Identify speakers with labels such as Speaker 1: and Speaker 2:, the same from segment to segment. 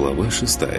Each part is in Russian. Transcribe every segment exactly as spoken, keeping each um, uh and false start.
Speaker 1: Глава шестая.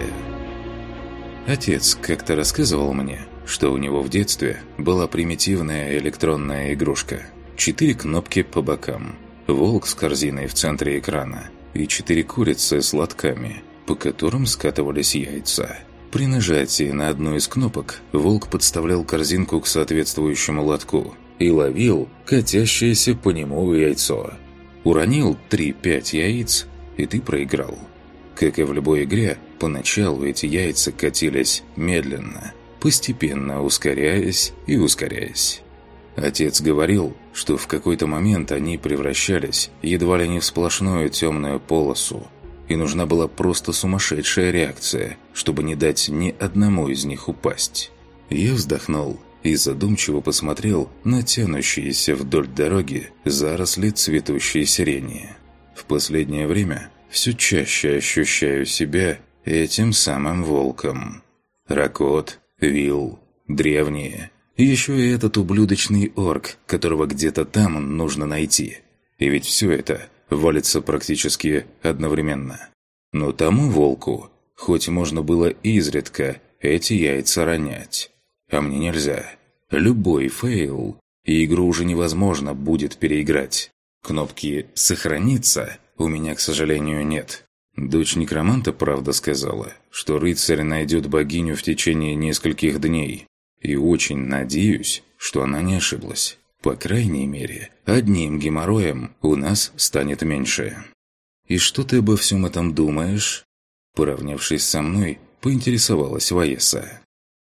Speaker 1: Отец как-то рассказывал мне, что у него в детстве была примитивная электронная игрушка. Четыре кнопки по бокам, волк с корзиной в центре экрана и четыре курицы с лотками, по которым скатывались яйца. При нажатии на одну из кнопок волк подставлял корзинку к соответствующему лотку и ловил катящееся по нему яйцо. Уронил три-пять яиц, и ты проиграл. Как и в любой игре, поначалу эти яйца катились медленно, постепенно ускоряясь и ускоряясь. Отец говорил, что в какой-то момент они превращались едва ли не в сплошную темную полосу, и нужна была просто сумасшедшая реакция, чтобы не дать ни одному из них упасть. Я вздохнул и задумчиво посмотрел на тянущиеся вдоль дороги заросли цветущей сирени. В последнее время все чаще ощущаю себя этим самым волком. Ракот, Вилл, древние. И еще и этот ублюдочный орк, которого где-то там нужно найти. И ведь все это валится практически одновременно. Но тому волку, хоть можно было изредка эти яйца ронять. А мне нельзя. Любой фейл, и игру уже невозможно будет переиграть. Кнопки «Сохраниться» у меня, к сожалению, нет. Дочь некроманта, правда, сказала, что рыцарь найдет богиню в течение нескольких дней. И очень надеюсь, что она не ошиблась. По крайней мере, одним геморроем у нас станет меньше. «И что ты обо всем этом думаешь?» Поравнявшись со мной, поинтересовалась Ваеса.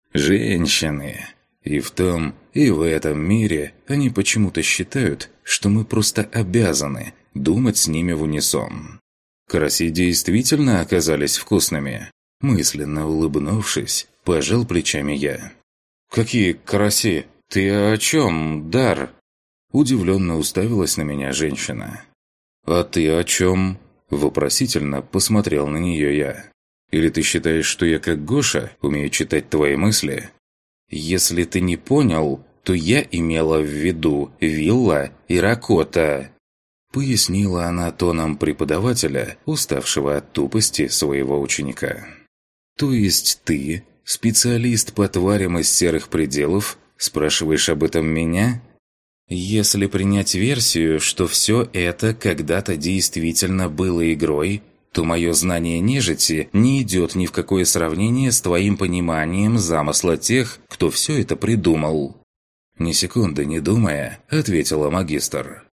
Speaker 1: «Женщины. И в том, и в этом мире они почему-то считают, что мы просто обязаны думать с ними в унисон. Караси действительно оказались вкусными?» Мысленно улыбнувшись, пожал плечами я. «Какие караси? Ты о чем, Дар?» Удивленно уставилась на меня женщина. «А ты о чем?» Вопросительно посмотрел на нее я. «Или ты считаешь, что я как Гоша, умею читать твои мысли?» «Если ты не понял, то я имела в виду Вилла и Ракота», пояснила она тоном преподавателя, уставшего от тупости своего ученика. «То есть ты, специалист по тварям из серых пределов, спрашиваешь об этом меня?» «Если принять версию, что все это когда-то действительно было игрой, то мое знание нежити не идет ни в какое сравнение с твоим пониманием замысла тех, кто все это придумал». Ни секунды не думая, ответила магистр.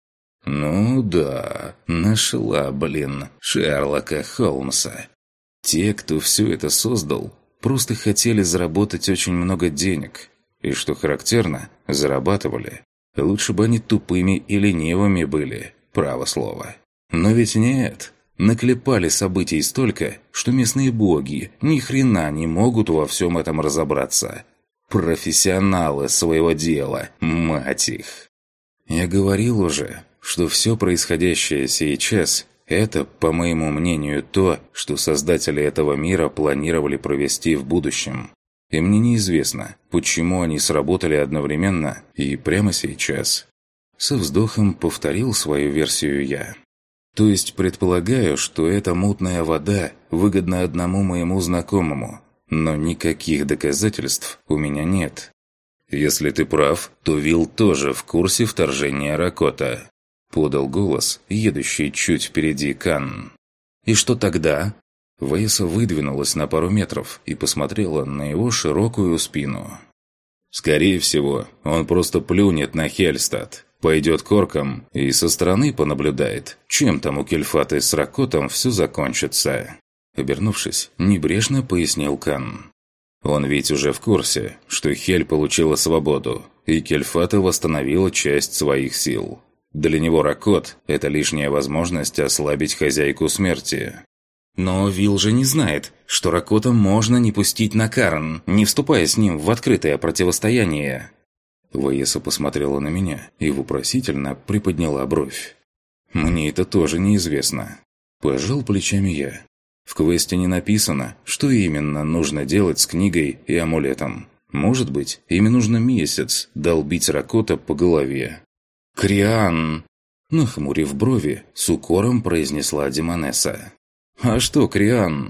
Speaker 1: «Ну да, нашла, блин, Шерлока Холмса. Те, кто все это создал, просто хотели заработать очень много денег. И что характерно, зарабатывали. Лучше бы они тупыми и ленивыми были, право слово. Но ведь нет, наклепали событий столько, что местные боги ни хрена не могут во всем этом разобраться. Профессионалы своего дела, мать их. Я говорил уже, что все происходящее сейчас – это, по моему мнению, то, что создатели этого мира планировали провести в будущем. И мне неизвестно, почему они сработали одновременно и прямо сейчас. Со вздохом повторил свою версию я. То есть предполагаю, что эта мутная вода выгодна одному моему знакомому, но никаких доказательств у меня нет. «Если ты прав, то Вилл тоже в курсе вторжения Ракота», подал голос, едущий чуть впереди Кан. «И что тогда?» Ваеса выдвинулась на пару метров и посмотрела на его широкую спину. «Скорее всего, он просто плюнет на Хельстад, пойдет к оркам и со стороны понаблюдает, чем там у Кельфаты с Ракотом все закончится». Обернувшись, небрежно пояснил Кан. «Он ведь уже в курсе, что Хель получила свободу, и Кельфата восстановила часть своих сил. Для него Ракот – это лишняя возможность ослабить хозяйку смерти». «Но Вилл же не знает, что Ракота можно не пустить на Карн, не вступая с ним в открытое противостояние». Ваеса посмотрела на меня и вопросительно приподняла бровь. «Мне это тоже неизвестно». Пожал плечами я. В квесте не написано, что именно нужно делать с книгой и амулетом. Может быть, ими нужно месяц долбить Ракота по голове. «Криан!» Нахмурив брови, с укором произнесла Демонесса. «А что, Криан?»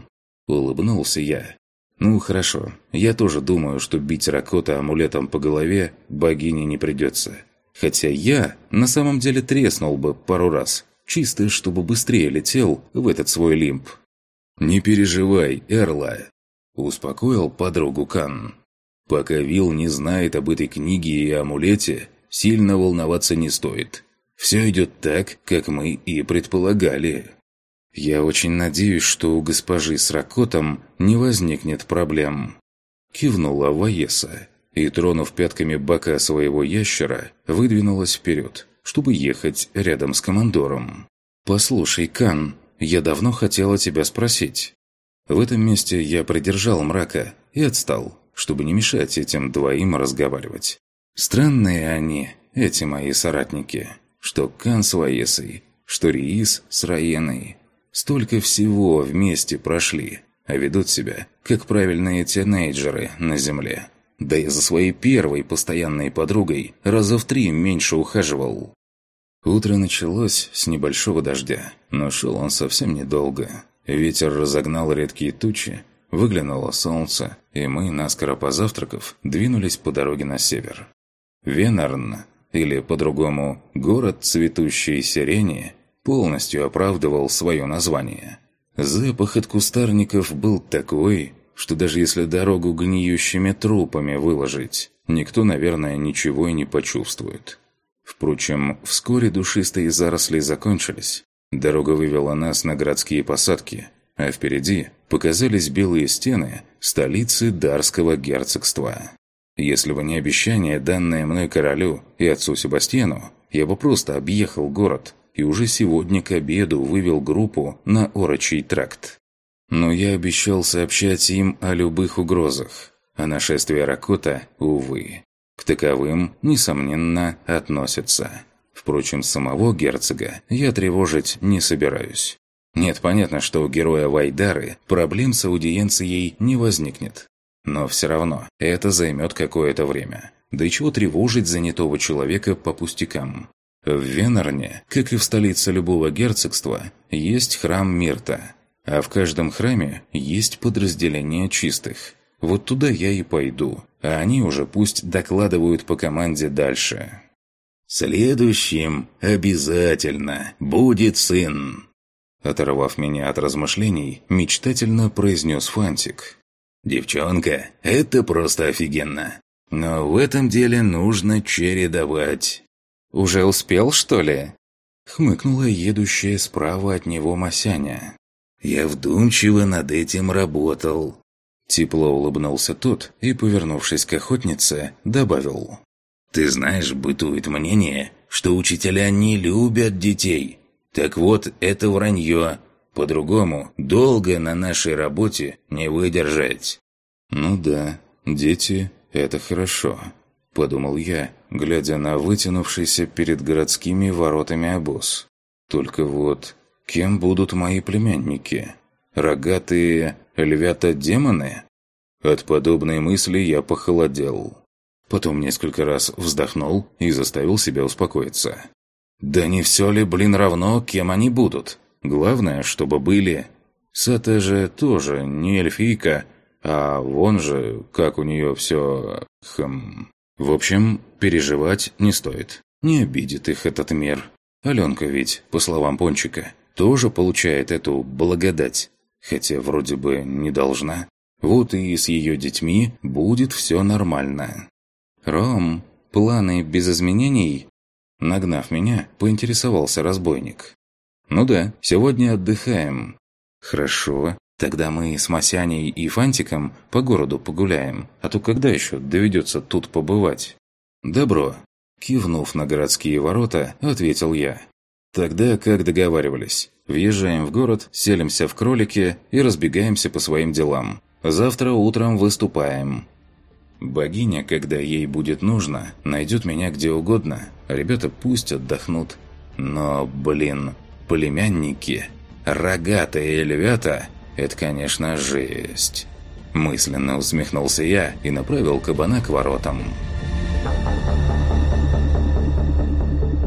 Speaker 1: Улыбнулся я. «Ну, хорошо. Я тоже думаю, что бить Ракота амулетом по голове богине не придется. Хотя я на самом деле треснул бы пару раз, чисто чтобы быстрее летел в этот свой лимб». «Не переживай, Эрла», – успокоил подругу Кан. «Пока Вилл не знает об этой книге и амулете, сильно волноваться не стоит. Все идет так, как мы и предполагали». «Я очень надеюсь, что у госпожи с Ракотом не возникнет проблем», – кивнула Ваеса и, тронув пятками бока своего ящера, выдвинулась вперед, чтобы ехать рядом с командором. «Послушай, Кан, я давно хотела тебя спросить». В этом месте я придержал мрака и отстал, чтобы не мешать этим двоим разговаривать. Странные они, эти мои соратники, что Кан с Ваесой, что Риис с Раеной. Столько всего вместе прошли, а ведут себя, как правильные тинейджеры на земле. Да и за своей первой постоянной подругой раза в три меньше ухаживал. Утро началось с небольшого дождя, но шел он совсем недолго. Ветер разогнал редкие тучи, выглянуло солнце, и мы, наскоро позавтракав, двинулись по дороге на север. Венарн, или по-другому «город цветущей сирени», полностью оправдывал свое название. Запах от кустарников был такой, что даже если дорогу гниющими трупами выложить, никто, наверное, ничего и не почувствует. Впрочем, вскоре душистые заросли закончились. Дорога вывела нас на городские посадки, а впереди показались белые стены столицы Дарского герцогства. Если бы не обещание, данное мной королю и отцу Себастьяну, я бы просто объехал город и уже сегодня к обеду вывел группу на Орочий тракт. Но я обещал сообщать им о любых угрозах, а нашествие Ракота, увы, к таковым, несомненно, относятся. Впрочем, самого герцога я тревожить не собираюсь. Нет, понятно, что у героя Вайдары проблем с аудиенцией не возникнет. Но все равно это займет какое-то время. Да и чего тревожить занятого человека по пустякам? В Венарне, как и в столице любого герцогства, есть храм Мирта. А в каждом храме есть подразделение чистых. Вот туда я и пойду, а они уже пусть докладывают по команде дальше. «Следующим обязательно будет сын!» Оторвав меня от размышлений, мечтательно произнес Фантик. «Девчонка, это просто офигенно! Но в этом деле нужно чередовать!» «Уже успел, что ли?» Хмыкнула едущая справа от него Масяня. «Я вдумчиво над этим работал!» Тепло улыбнулся тот и, повернувшись к охотнице, добавил. «Ты знаешь, бытует мнение, что учителя не любят детей. Так вот, это вранье. По-другому, долго на нашей работе не выдержать». «Ну да, дети – это хорошо», – подумал я, глядя на вытянувшийся перед городскими воротами обоз. «Только вот, кем будут мои племянники? Рогатые львята-демоны?» От подобной мысли я похолодел. Потом несколько раз вздохнул и заставил себя успокоиться. «Да не все ли, блин, равно, кем они будут? Главное, чтобы были...» Сата же тоже не эльфийка, а вон же, как у нее все... Хм... В общем, переживать не стоит. Не обидит их этот мир. Аленка ведь, по словам Пончика, тоже получает эту благодать. Хотя вроде бы не должна. Вот и с ее детьми будет все нормально. «Ром, планы без изменений?» Нагнав меня, поинтересовался разбойник. «Ну да, сегодня отдыхаем». «Хорошо, тогда мы с Масяней и Фантиком по городу погуляем, а то когда еще доведется тут побывать?» «Добро», – кивнув на городские ворота, ответил я. «Тогда, как договаривались, въезжаем в город, селимся в кролике и разбегаемся по своим делам. Завтра утром выступаем». Богиня, когда ей будет нужно, найдет меня где угодно, а ребята пусть отдохнут. Но, блин, племянники, рогатые львята – это, конечно, жесть. Мысленно усмехнулся я и направил кабана к воротам.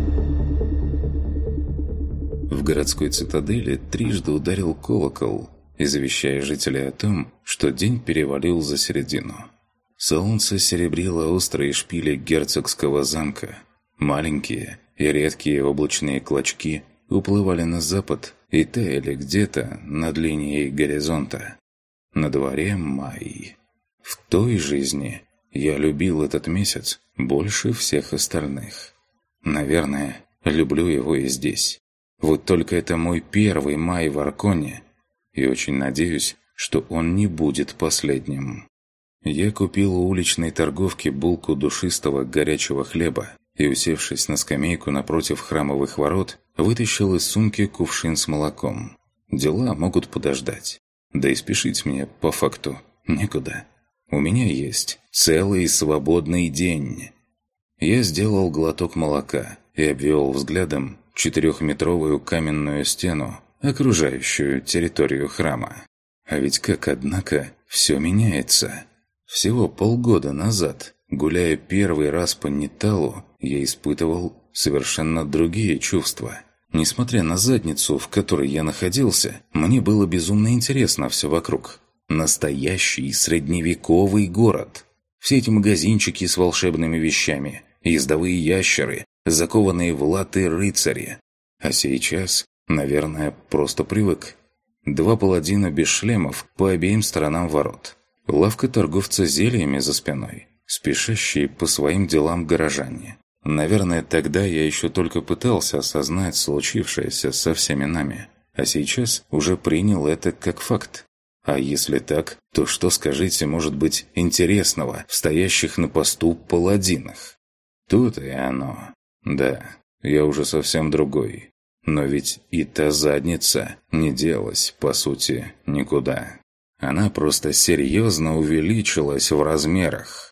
Speaker 1: В городской цитадели трижды ударил колокол, извещая жителей о том, что день перевалил за середину. Солнце серебрило острые шпили герцогского замка. Маленькие и редкие облачные клочки уплывали на запад и таяли где-то над линией горизонта. На дворе май. В той жизни я любил этот месяц больше всех остальных. Наверное, люблю его и здесь. Вот только это мой первый май в Арконе, и очень надеюсь, что он не будет последним. Я купил у уличной торговки булку душистого горячего хлеба и, усевшись на скамейку напротив храмовых ворот, вытащил из сумки кувшин с молоком. Дела могут подождать. Да и спешить мне, по факту, некуда. У меня есть целый свободный день. Я сделал глоток молока и обвел взглядом четырехметровую каменную стену, окружающую территорию храма. А ведь как, однако, все меняется. Всего полгода назад, гуляя первый раз по Ниталу, я испытывал совершенно другие чувства. Несмотря на задницу, в которой я находился, мне было безумно интересно все вокруг. Настоящий средневековый город. Все эти магазинчики с волшебными вещами, ездовые ящеры, закованные в латы рыцари. А сейчас, наверное, просто привык. Два паладина без шлемов по обеим сторонам ворот. Лавка торговца зельями за спиной. Спешащие по своим делам горожане. Наверное, тогда я еще только пытался осознать случившееся со всеми нами. А сейчас уже принял это как факт. А если так, то что, скажите, может быть интересного в стоящих на посту паладинах? Тут и оно. Да, я уже совсем другой. Но ведь и та задница не делась, по сути, никуда. Она просто серьезно увеличилась в размерах.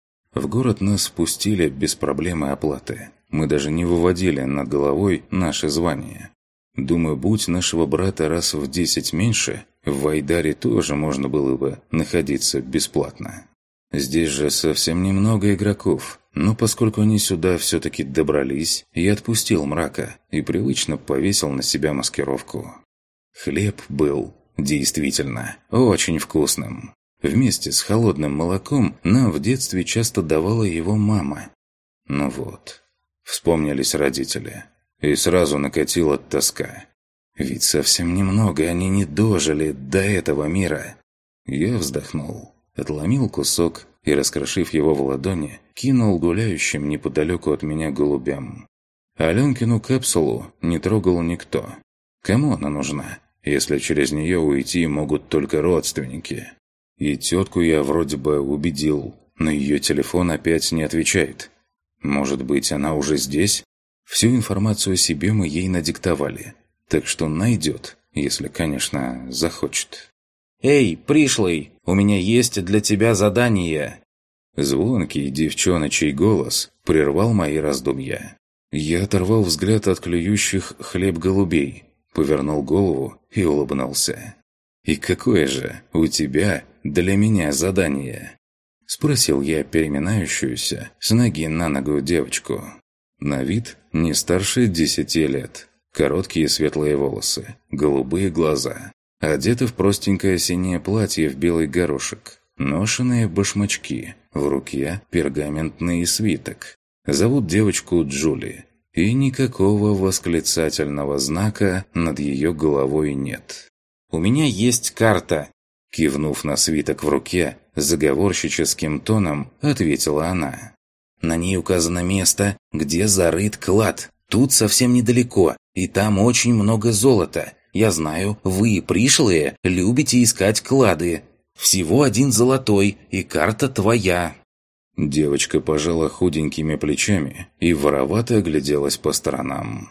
Speaker 1: В город нас впустили без проблемы оплаты. Мы даже не выводили над головой наши звания. Думаю, будь нашего брата раз в десять меньше, в Вайдаре тоже можно было бы находиться бесплатно. Здесь же совсем немного игроков, но поскольку они сюда все-таки добрались, я отпустил мрака и привычно повесил на себя маскировку. Хлеб был действительно очень вкусным. Вместе с холодным молоком нам в детстве часто давала его мама. Ну вот, вспомнились родители, и сразу накатила тоска. Ведь совсем немного они не дожили до этого мира. Я вздохнул, отломил кусок и, раскрошив его в ладони, кинул гуляющим неподалеку от меня голубям. Аленкину капсулу не трогал никто. Кому она нужна, если через нее уйти могут только родственники? И тетку я вроде бы убедил, но ее телефон опять не отвечает. Может быть, она уже здесь? Всю информацию о себе мы ей надиктовали, так что найдет, если, конечно, захочет. «Эй, пришлый, у меня есть для тебя задание!» Звонкий девчоночий голос прервал мои раздумья. Я оторвал взгляд от клюющих хлеб голубей, повернул голову и улыбнулся. «И какое же у тебя для меня задание?» – спросил я переминающуюся с ноги на ногу девочку. На вид не старше десяти лет. Короткие светлые волосы, голубые глаза. Одета в простенькое синее платье в белый горошек. Ношеные башмачки, в руке пергаментный свиток. Зовут девочку Джули. И никакого восклицательного знака над ее головой нет. «У меня есть карта!» Кивнув на свиток в руке, заговорщическим тоном ответила она. «На ней указано место, где зарыт клад. Тут совсем недалеко, и там очень много золота. Я знаю, вы, пришлые, любите искать клады. Всего один золотой, и карта твоя». Девочка пожала худенькими плечами и воровато огляделась по сторонам.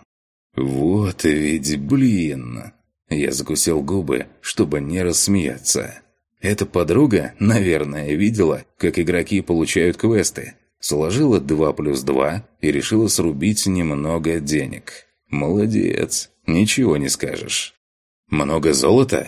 Speaker 1: «Вот ведь блин!» Я закусил губы, чтобы не рассмеяться. Эта подруга, наверное, видела, как игроки получают квесты. Сложила два плюс два и решила срубить немного денег. Молодец, ничего не скажешь. «Много золота?»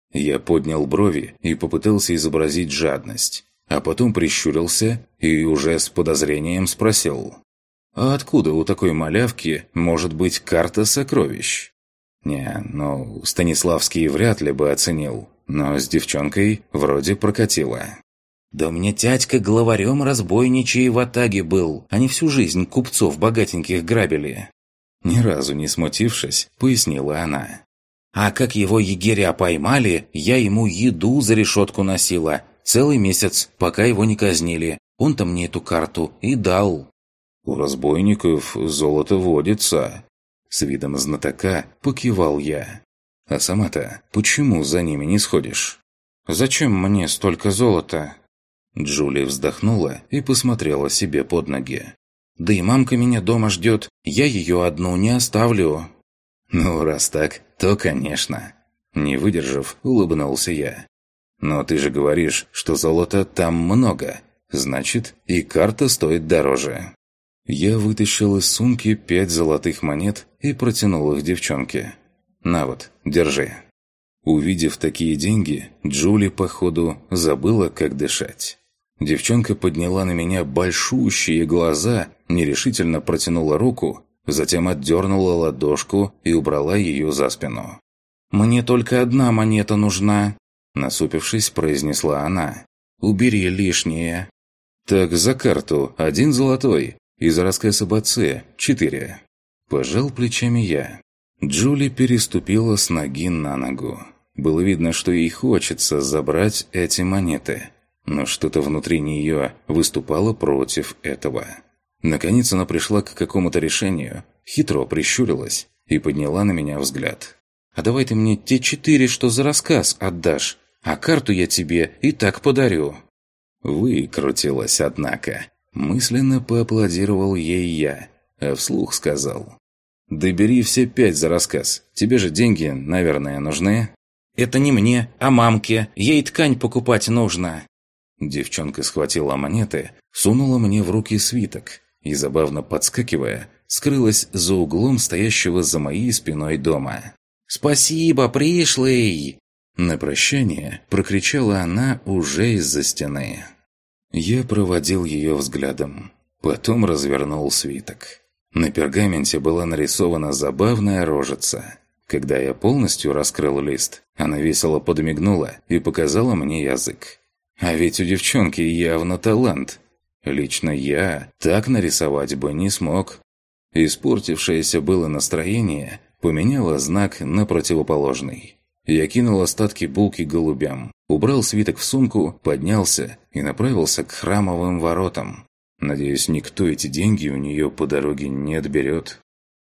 Speaker 1: Я поднял брови и попытался изобразить жадность, а потом прищурился и уже с подозрением спросил. «А откуда у такой малявки может быть карта сокровищ?» Не, ну, Станиславский вряд ли бы оценил, но с девчонкой вроде прокатило.
Speaker 2: «Да у меня тятька главарем разбойничьей ватаги был. Они всю жизнь купцов богатеньких грабили».
Speaker 1: Ни разу не смутившись, пояснила она.
Speaker 2: «А как его егеря поймали, я ему еду за решетку носила. Целый месяц, пока его не казнили. Он-то мне эту карту и дал».
Speaker 1: «У разбойников золото водится». С видом знатока покивал я. «А сама-то почему за ними не сходишь?»
Speaker 2: «Зачем мне столько золота?»
Speaker 1: Джули вздохнула и посмотрела себе под ноги.
Speaker 2: «Да и мамка меня дома ждет, я ее одну не оставлю».
Speaker 1: «Ну, раз так, то конечно». Не выдержав, улыбнулся я. «Но ты же говоришь, что золота там много. Значит, и карта стоит дороже». Я вытащил из сумки пять золотых монет и протянул их девчонке. «На вот, держи». Увидев такие деньги, Джули, походу, забыла, как дышать. Девчонка подняла на меня большущие глаза, нерешительно протянула руку, затем отдернула ладошку и убрала ее за спину.
Speaker 2: «Мне только одна монета нужна», —
Speaker 1: насупившись, произнесла она.
Speaker 2: «Убери лишнее».
Speaker 1: «Так за карту один золотой, и за рассказ об отце четыре». Пожал плечами я. Джули переступила с ноги на ногу. Было видно, что ей хочется забрать эти монеты, но что-то внутри нее выступало против этого. Наконец она пришла к какому-то решению, хитро прищурилась и подняла на меня взгляд.
Speaker 2: «А давай ты мне те четыре, что за рассказ, отдашь, а карту я тебе и так подарю».
Speaker 1: Выкрутилась, однако. Мысленно поаплодировал ей я, а вслух сказал: «Да бери все пять за рассказ. Тебе же деньги, наверное, нужны?»
Speaker 2: «Это не мне, а мамке. Ей ткань покупать нужно».
Speaker 1: Девчонка схватила монеты, сунула мне в руки свиток и, забавно подскакивая, скрылась за углом стоящего за моей спиной дома.
Speaker 2: «Спасибо, пришлый!»
Speaker 1: На прощание прокричала она уже из-за стены. Я проводил ее взглядом, потом развернул свиток. На пергаменте была нарисована забавная рожица. Когда я полностью раскрыл лист, она весело подмигнула и показала мне язык. А ведь у девчонки явно талант. Лично я так нарисовать бы не смог. Испортившееся было настроение поменяло знак на противоположный. Я кинул остатки булки голубям, убрал свиток в сумку, поднялся и направился к храмовым воротам. Надеюсь, никто эти деньги у нее по дороге не отберет.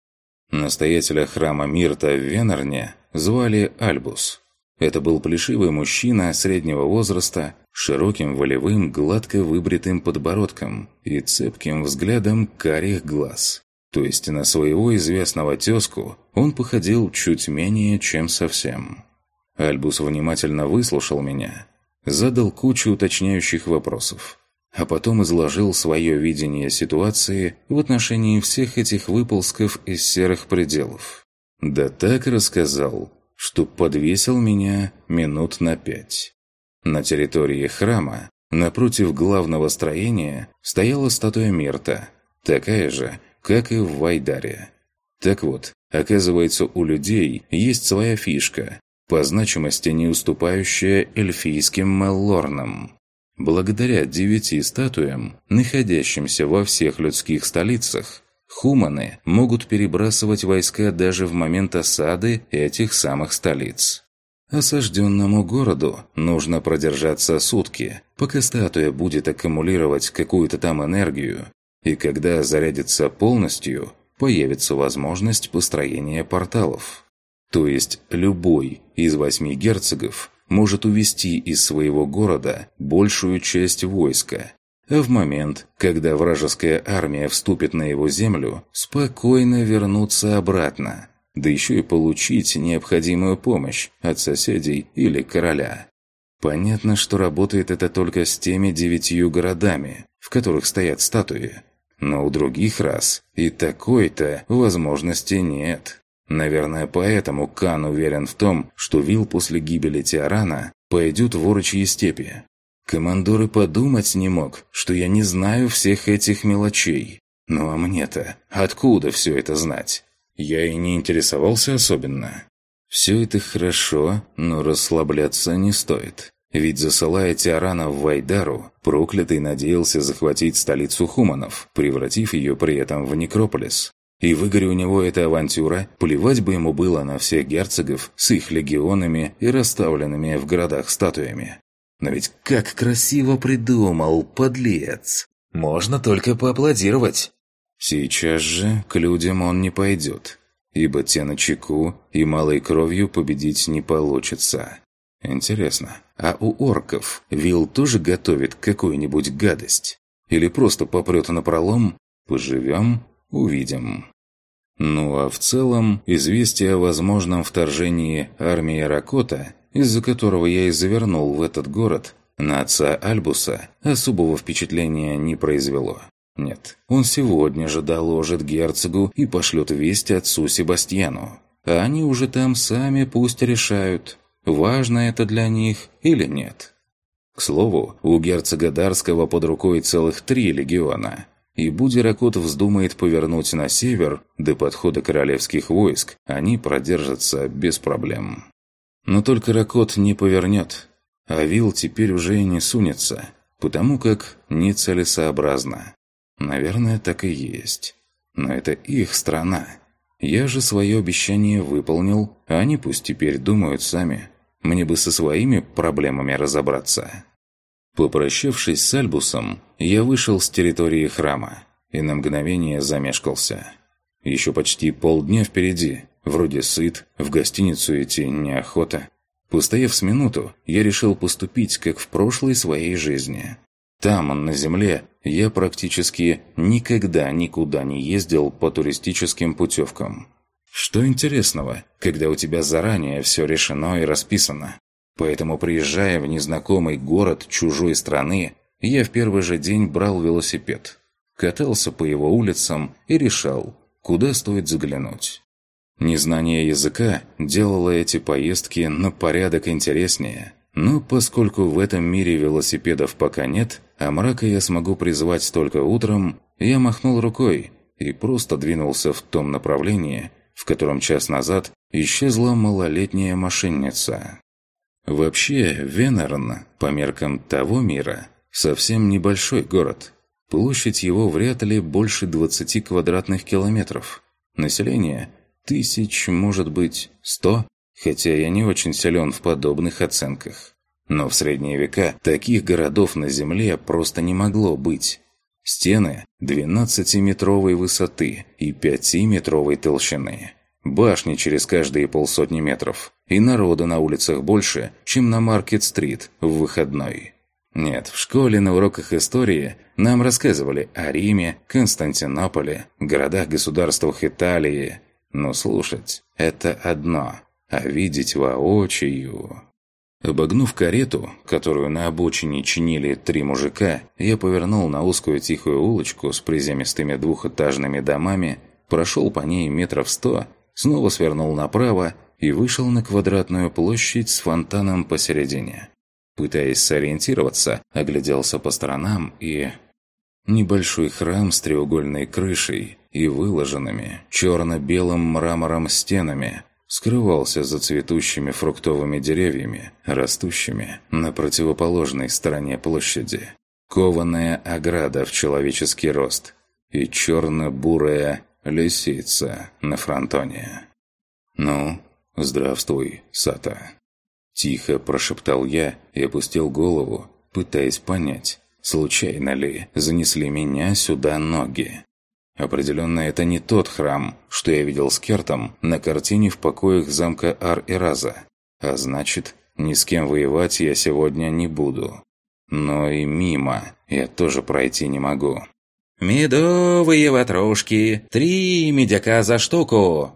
Speaker 1: Настоятеля храма Мирта в Венерне звали Альбус. Это был плешивый мужчина среднего возраста, с широким волевым, гладко выбритым подбородком и цепким взглядом карих глаз. То есть на своего известного тезку он походил чуть менее, чем совсем. Альбус внимательно выслушал меня, задал кучу уточняющих вопросов, а потом изложил свое видение ситуации в отношении всех этих выползков из серых пределов. Да так рассказал, что подвесил меня минут на пять. На территории храма, напротив главного строения, стояла статуя Мирта, такая же, как и в Вайдаре. Так вот, оказывается, у людей есть своя фишка, по значимости не уступающая эльфийским Меллорнам. Благодаря девяти статуям, находящимся во всех людских столицах, хуманы могут перебрасывать войска даже в момент осады этих самых столиц. Осажденному городу нужно продержаться сутки, пока статуя будет аккумулировать какую-то там энергию, и когда зарядится полностью, появится возможность построения порталов. То есть любой из восьми герцогов может увести из своего города большую часть войска, а в момент, когда вражеская армия вступит на его землю, спокойно вернуться обратно, да еще и получить необходимую помощь от соседей или короля. Понятно, что работает это только с теми девятью городами, в которых стоят статуи, но у других рас и такой-то возможности нет. Наверное, поэтому Кан уверен в том, что Вил после гибели Тиарана пойдет в Орочьи степи. Командор и подумать не мог, что я не знаю всех этих мелочей. Ну а мне-то откуда все это знать? Я и не интересовался особенно. Все это хорошо, но расслабляться не стоит. Ведь, засылая Тиарана в Вайдару, проклятый надеялся захватить столицу хуманов, превратив ее при этом в некрополис. И выгоре у него эта авантюра, плевать бы ему было на всех герцогов с их легионами и расставленными в городах статуями. Но ведь как красиво придумал, подлец! Можно только поаплодировать. Сейчас же к людям он не пойдет, ибо те начеку и малой кровью победить не получится. Интересно, а у орков Вилл тоже готовит какую-нибудь гадость? Или просто попрет напролом? Поживем, увидим. Ну а в целом, известие о возможном вторжении армии Ракота, из-за которого я и завернул в этот город, на отца Альбуса особого впечатления не произвело. Нет, он сегодня же доложит герцогу и пошлет весть отцу Себастьяну. А они уже там сами пусть решают, важно это для них или нет. К слову, у герцога Дарского под рукой целых три легиона. И будь Ракот вздумает повернуть на север, до подхода королевских войск, они продержатся без проблем. Но только Ракот не повернет, а Вилл теперь уже и не сунется, потому как нецелесообразно. Наверное, так и есть. Но это их страна. Я же свое обещание выполнил, а они пусть теперь думают сами. Мне бы со своими проблемами разобраться. Попрощавшись с Альбусом, я вышел с территории храма и на мгновение замешкался. Еще почти полдня впереди, вроде сыт, в гостиницу идти неохота. Постояв с минуту, я решил поступить, как в прошлой своей жизни. Там, на земле, я практически никогда никуда не ездил по туристическим путевкам. Что интересного, когда у тебя заранее все решено и расписано? Поэтому, приезжая в незнакомый город чужой страны, я в первый же день брал велосипед, катался по его улицам и решал, куда стоит заглянуть. Незнание языка делало эти поездки на порядок интереснее. Но поскольку в этом мире велосипедов пока нет, а мрака я смогу призвать только утром, я махнул рукой и просто двинулся в том направлении, в котором час назад исчезла малолетняя мошенница. Вообще, Венерн, по меркам того мира, совсем небольшой город. Площадь его вряд ли больше двадцати квадратных километров. Население – тысяч, может быть, сто, хотя я не очень силен в подобных оценках. Но в средние века таких городов на Земле просто не могло быть. Стены двенадцатиметровой высоты и пятиметровой толщины. Башни через каждые полсотни метров. И народа на улицах больше, чем на Маркет-стрит в выходной. Нет, в школе на уроках истории нам рассказывали о Риме, Константинополе, городах-государствах Италии. Но слушать – это одно, а видеть воочию… Обогнув карету, которую на обочине чинили три мужика, я повернул на узкую тихую улочку с приземистыми двухэтажными домами, прошел по ней метров сто, снова свернул направо и вышел на квадратную площадь с фонтаном посередине. Пытаясь сориентироваться, огляделся по сторонам и… Небольшой храм с треугольной крышей и выложенными черно-белым мрамором стенами скрывался за цветущими фруктовыми деревьями, растущими на противоположной стороне площади. Кованая ограда в человеческий рост и черно-бурая лисица на фронтоне. «Ну, здравствуй, Сата!» Тихо прошептал я и опустил голову, пытаясь понять, случайно ли занесли меня сюда ноги. Определенно, это не тот храм, что я видел с Кертом на картине в покоях замка Ар-Эраза. А значит, ни с кем воевать я сегодня не буду. Но и мимо я тоже пройти не могу. «Медовые ватрушки! Три медяка за штуку!»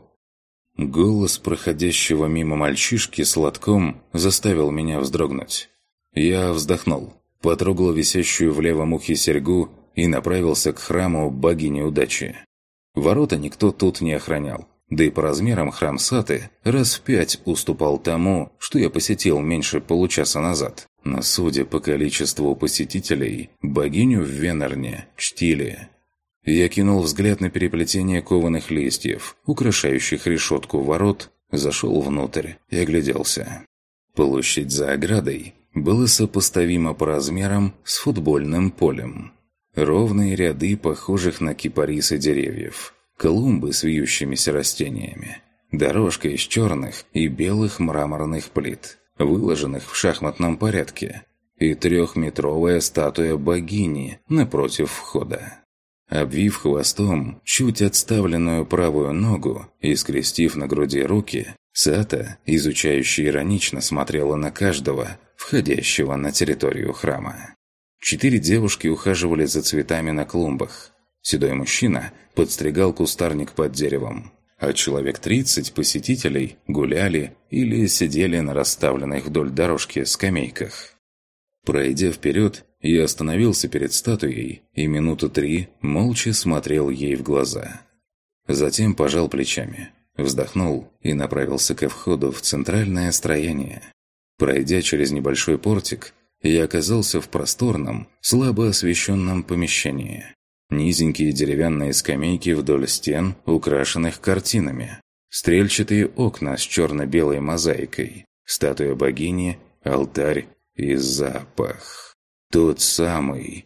Speaker 1: Голос проходящего мимо мальчишки с лотком заставил меня вздрогнуть. Я вздохнул, потрогал висящую в левом ухе серьгу и направился к храму богини удачи. Ворота никто тут не охранял, да и по размерам храм Саты раз в пять уступал тому, что я посетил меньше получаса назад. Но судя по количеству посетителей, богиню в Венерне чтили. Я кинул взгляд на переплетение кованых листьев, украшающих решетку ворот, зашел внутрь и огляделся. Площадь за оградой была сопоставима по размерам с футбольным полем. Ровные ряды похожих на кипарисы деревьев, клумбы с вьющимися растениями, дорожка из черных и белых мраморных плит, выложенных в шахматном порядке, и трехметровая статуя богини напротив входа. Обвив хвостом чуть отставленную правую ногу и скрестив на груди руки, Сата, изучающе иронично смотрела на каждого, входящего на территорию храма. Четыре девушки ухаживали за цветами на клумбах. Седой мужчина подстригал кустарник под деревом, а человек тридцать посетителей гуляли или сидели на расставленных вдоль дорожки скамейках. Пройдя вперед, я остановился перед статуей и минуты три молча смотрел ей в глаза. Затем пожал плечами, вздохнул и направился ко входу в центральное строение. Пройдя через небольшой портик, я оказался в просторном, слабо освещенном помещении. Низенькие деревянные скамейки вдоль стен, украшенных картинами. Стрельчатые окна с черно-белой мозаикой. Статуя богини, алтарь и запах. Тот самый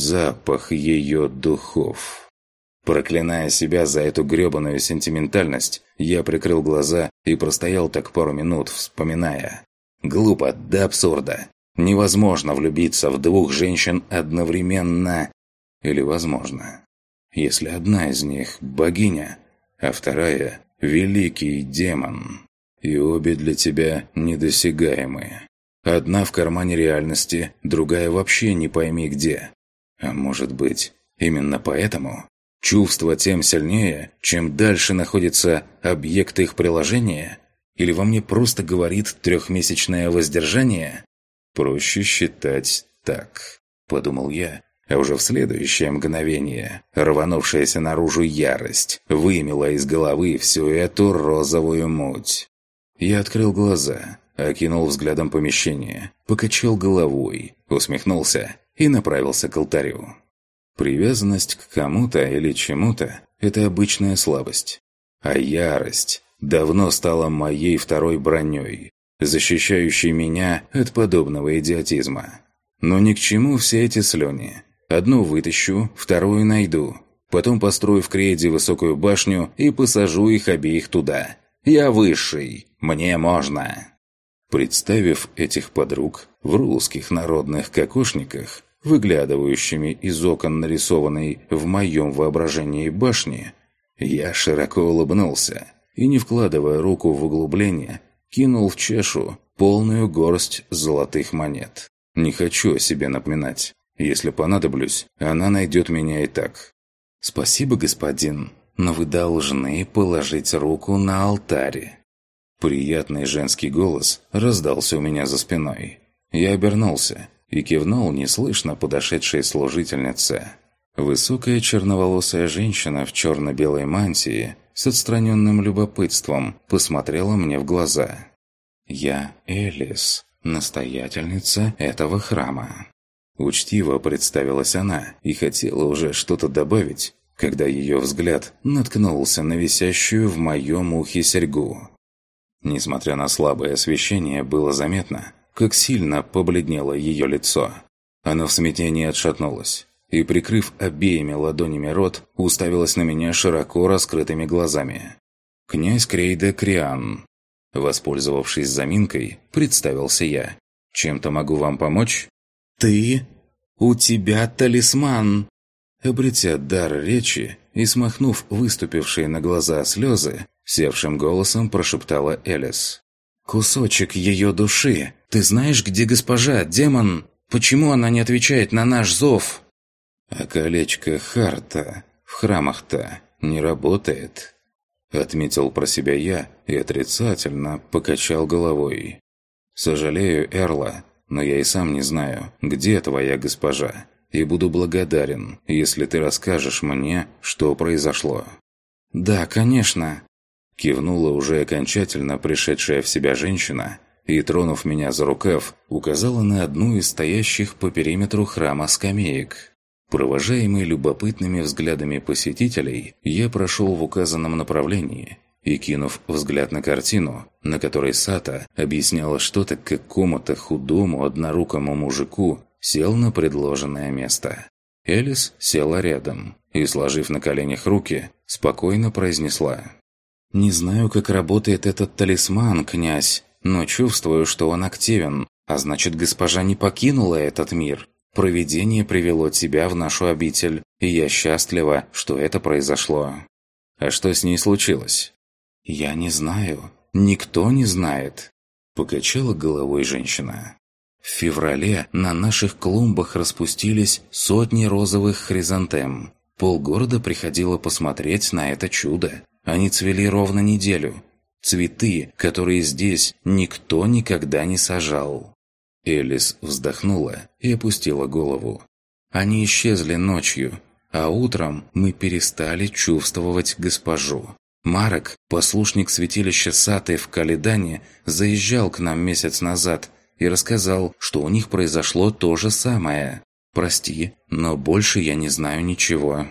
Speaker 1: запах ее духов. Проклиная себя за эту грёбаную сентиментальность, я прикрыл глаза и простоял так пару минут, вспоминая. Глупо до абсурда. Невозможно влюбиться в двух женщин одновременно. Или возможно, если одна из них – богиня, а вторая – великий демон. И обе для тебя недосягаемые. Одна в кармане реальности, другая вообще не пойми где. А может быть, именно поэтому чувство тем сильнее, чем дальше находится объект их приложения? Или во мне просто говорит трехмесячное воздержание? Проще считать так, подумал я, а уже в следующее мгновение рванувшаяся наружу ярость вымела из головы всю эту розовую муть. Я открыл глаза, окинул взглядом помещение, покачал головой, усмехнулся и направился к алтарю. Привязанность к кому-то или чему-то – это обычная слабость. А ярость давно стала моей второй броней, защищающей меня от подобного идиотизма. Но ни к чему все эти слюни. Одну вытащу, вторую найду. Потом построю в Крейде высокую башню и посажу их обеих туда. Я высший, мне можно. Представив этих подруг в русских народных кокошниках, выглядывающими из окон нарисованной в моем воображении башни, я широко улыбнулся и, не вкладывая руку в углубление, кинул в чашу полную горсть золотых монет. Не хочу о себе напоминать. Если понадоблюсь, она найдет меня и так. «Спасибо, господин, но вы должны положить руку на алтарь». Приятный женский голос раздался у меня за спиной. Я обернулся и кивнул неслышно подошедшей служительнице. Высокая черноволосая женщина в черно-белой мантии с отстраненным любопытством посмотрела мне в глаза. «Я Элис, настоятельница этого храма». Учтиво представилась она и хотела уже что-то добавить, когда ее взгляд наткнулся на висящую в моем ухе серьгу. Несмотря на слабое освещение, было заметно, как сильно побледнело ее лицо. Она в смятении отшатнулась и, прикрыв обеими ладонями рот, уставилась на меня широко раскрытыми глазами. «Князь Крейда Криан». Воспользовавшись заминкой, представился я. «Чем-то могу вам помочь?» «Ты? У тебя талисман!» Обретя дар речи и смахнув выступившие на глаза слезы, севшим голосом прошептала Элис. «Кусочек ее души! Ты знаешь, где госпожа, демон? Почему она не отвечает на наш зов?» «А колечко Харта в храмах-то не работает», — отметил про себя я и отрицательно покачал головой. «Сожалею, Эрла, но я и сам не знаю, где твоя госпожа, и буду благодарен, если ты расскажешь мне, что произошло». «Да, конечно», — кивнула уже окончательно пришедшая в себя женщина и, тронув меня за рукав, указала на одну из стоящих по периметру храма скамеек. Провожаемый любопытными взглядами посетителей, я прошел в указанном направлении и, кинув взгляд на картину, на которой Сата объясняла что-то какому-то худому однорукому мужику, сел на предложенное место. Элис села рядом и, сложив на коленях руки, спокойно произнесла: «Не знаю, как работает этот талисман, князь, но чувствую, что он активен, а значит, госпожа не покинула этот мир. Провидение привело тебя в нашу обитель, и я счастлива, что это произошло». «А что с ней случилось?» «Я не знаю. Никто не знает», – покачала головой женщина. «В феврале на наших клумбах распустились сотни розовых хризантем. Полгорода приходило посмотреть на это чудо. Они цвели ровно неделю. Цветы, которые здесь никто никогда не сажал». Элис вздохнула и опустила голову. «Они исчезли ночью, а утром мы перестали чувствовать госпожу. Марек, послушник святилища Саты в Каледане, заезжал к нам месяц назад и рассказал, что у них произошло то же самое. Прости, но больше я не знаю ничего».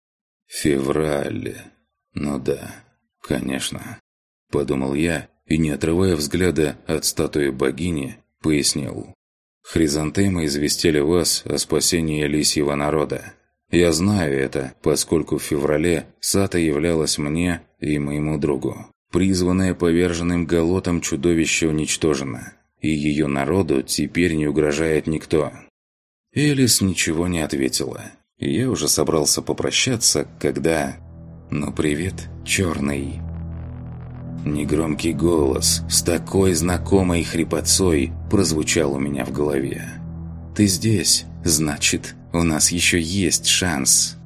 Speaker 1: «Февраль. Ну да, конечно», – подумал я и, не отрывая взгляда от статуи богини, пояснил. «Хризантемы известили вас о спасении лисьего народа. Я знаю это, поскольку в феврале Сата являлась мне и моему другу. Призванное поверженным Галотом чудовище уничтожено, и ее народу теперь не угрожает никто». Элис ничего не ответила. Я уже собрался попрощаться, когда... «Ну привет, черный». Негромкий голос с такой знакомой хрипотцой прозвучал у меня в голове. «Ты здесь, значит, у нас еще есть шанс».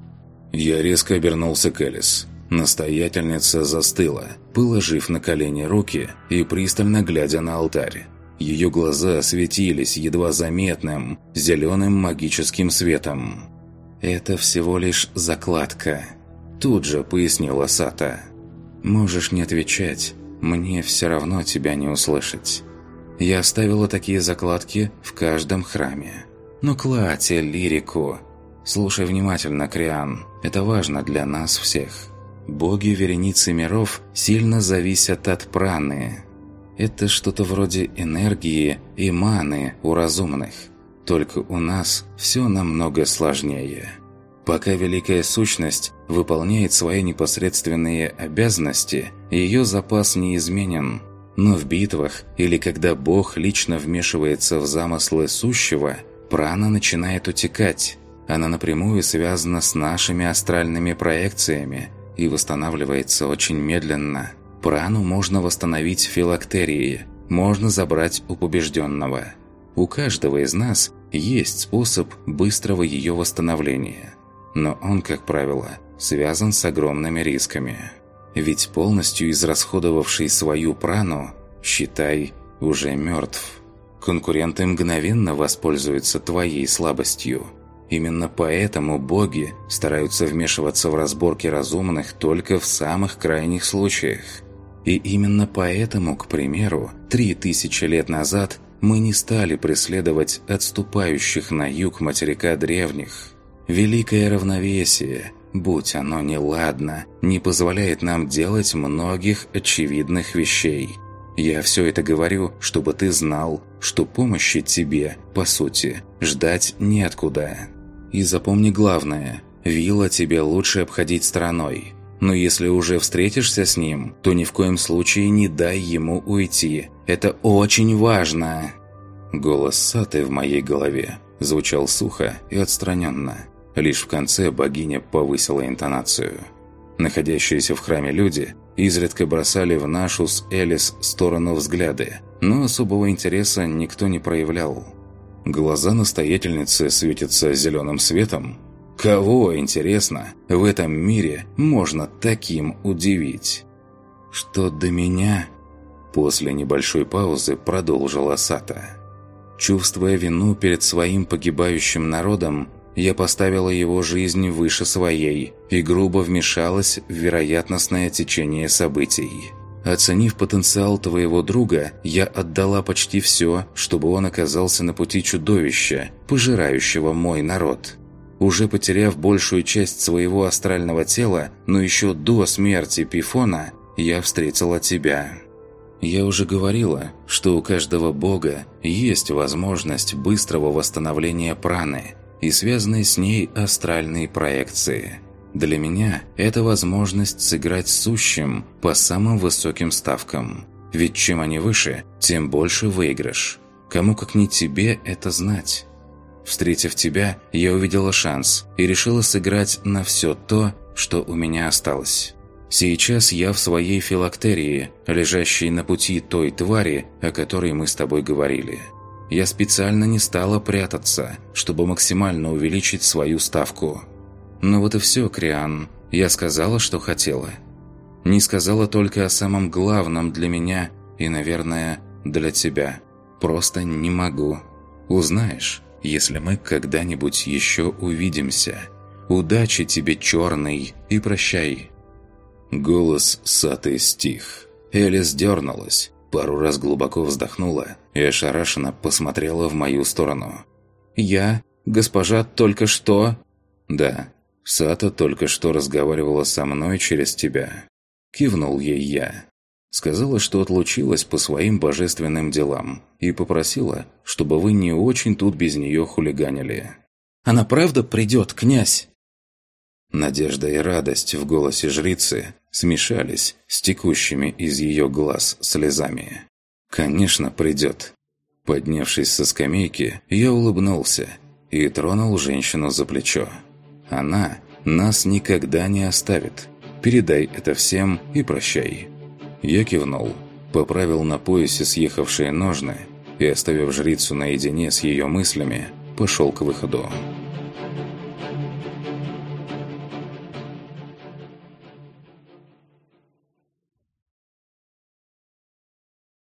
Speaker 1: Я резко обернулся к Элис. Настоятельница застыла, положив на колени руки и пристально глядя на алтарь. Ее глаза светились едва заметным зеленым магическим светом. «Это всего лишь закладка», – тут же пояснила Сата. «Можешь не отвечать, мне все равно тебя не услышать. Я оставила такие закладки в каждом храме. Ну, кладь лирику. Слушай внимательно, Криан, это важно для нас всех. Боги вереницы миров сильно зависят от праны. Это что-то вроде энергии и маны у разумных. Только у нас все намного сложнее. Пока Великая Сущность выполняет свои непосредственные обязанности, ее запас неизменен. Но в битвах или когда Бог лично вмешивается в замыслы Сущего, прана начинает утекать. Она напрямую связана с нашими астральными проекциями и восстанавливается очень медленно. Прану можно восстановить в филактерии, можно забрать у побежденного. У каждого из нас есть способ быстрого ее восстановления. Но он, как правило, связан с огромными рисками. Ведь полностью израсходовавший свою прану, считай, уже мертв. Конкуренты мгновенно воспользуются твоей слабостью. Именно поэтому боги стараются вмешиваться в разборки разумных только в самых крайних случаях. И именно поэтому, к примеру, три тысячи лет назад мы не стали преследовать отступающих на юг материка древних. Великое равновесие, будь оно неладно, не позволяет нам делать многих очевидных вещей. Я все это говорю, чтобы ты знал, что помощи тебе, по сути, ждать неоткуда. И запомни главное, Вилла тебе лучше обходить стороной. Но если уже встретишься с ним, то ни в коем случае не дай ему уйти. Это очень важно. Голос Саты в моей голове звучал сухо и отстраненно. Лишь в конце богиня повысила интонацию. Находящиеся в храме люди изредка бросали в нашу с Элис сторону взгляды, но особого интереса никто не проявлял. Глаза настоятельницы светятся зеленым светом. Кого, интересно, в этом мире можно таким удивить? Что до меня? После небольшой паузы продолжила Сата. Чувствуя вину перед своим погибающим народом, я поставила его жизнь выше своей и грубо вмешалась в вероятностное течение событий. Оценив потенциал твоего друга, я отдала почти все, чтобы он оказался на пути чудовища, пожирающего мой народ.
Speaker 2: Уже потеряв большую часть своего астрального тела, но еще до смерти Пифона, я встретила тебя. Я уже говорила, что у каждого бога есть возможность быстрого восстановления праны и связанные с ней астральные проекции. Для меня это возможность сыграть сущим по самым высоким ставкам. Ведь чем они выше, тем больше выигрыш. Кому как не тебе это знать? Встретив тебя, я увидела шанс и решила сыграть на все то, что у меня осталось. Сейчас я в своей филактерии, лежащей на пути той твари, о которой мы с тобой говорили. Я специально не стала прятаться, чтобы максимально увеличить свою ставку. Ну вот и все, Криан. Я сказала, что хотела. Не сказала только о самом главном для меня и, наверное, для тебя. Просто не могу. Узнаешь, если мы когда-нибудь еще увидимся. Удачи тебе, черный, и прощай.
Speaker 1: Голос Саты стих. Элис дернулась, пару раз глубоко вздохнула и ошарашенно посмотрела в мою сторону.
Speaker 2: «Я? Госпожа только что?»
Speaker 1: «Да, Сата только что разговаривала со мной через тебя». Кивнул ей я. Сказала, что отлучилась по своим божественным делам и попросила, чтобы вы не очень тут без нее хулиганили.
Speaker 2: «Она правда придет, князь?»
Speaker 1: Надежда и радость в голосе жрицы смешались с текущими из ее глаз слезами. «Конечно, придет». Поднявшись со скамейки, я улыбнулся и тронул женщину за плечо. «Она нас никогда не оставит. Передай это всем и прощай». Я кивнул, поправил на поясе съехавшие ножны и, оставив жрицу наедине с ее мыслями, пошел к выходу.